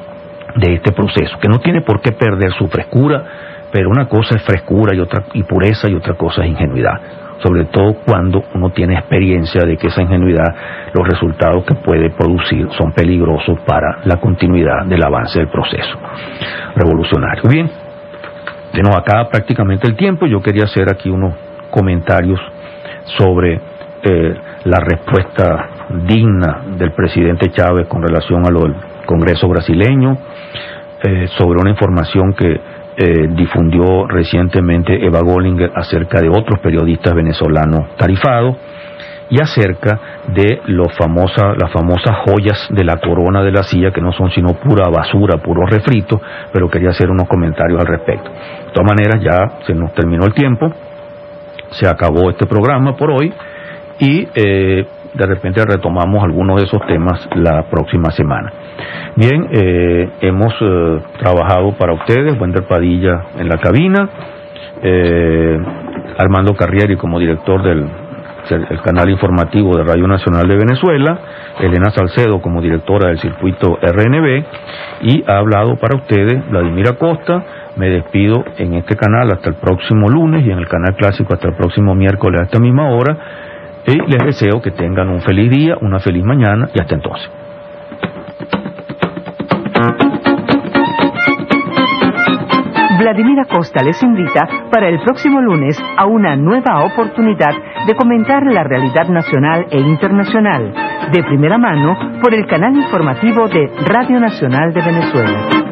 de este proceso, que no tiene por qué perder su frescura, pero una cosa es frescura y otra y pureza y otra cosa es ingenuidad, sobre todo cuando uno tiene experiencia de que esa ingenuidad, los resultados que puede producir son peligrosos para la continuidad del avance del proceso revolucionario. Bien, se nos acaba prácticamente el tiempo. Yo quería hacer aquí unos comentarios sobre eh, la respuesta digna del presidente Chávez con relación a lo del Congreso brasileño, eh, sobre una información que eh, difundió recientemente Eva Gollinger acerca de otros periodistas venezolanos tarifados y acerca de los famosa, las famosas joyas de la corona de la silla, que no son sino pura basura, puro refrito, pero quería hacer unos comentarios al respecto. De todas maneras, ya se nos terminó el tiempo, se acabó este programa por hoy y eh, de repente retomamos algunos de esos temas la próxima semana. Bien, eh, hemos eh, trabajado para ustedes, Wender Padilla en la cabina, eh, Armando Carrieri como director del el canal informativo de Radio Nacional de Venezuela, Elena Salcedo como directora del circuito R N B, y ha hablado para ustedes Vladimir Acosta. Me despido en este canal hasta el próximo lunes y en el canal clásico hasta el próximo miércoles a esta misma hora, y les deseo que tengan un feliz día, una feliz mañana y hasta entonces. Vladimir Acosta les invita para el próximo lunes a una nueva oportunidad de comentar la realidad nacional e internacional, de primera mano por el canal informativo de Radio Nacional de Venezuela.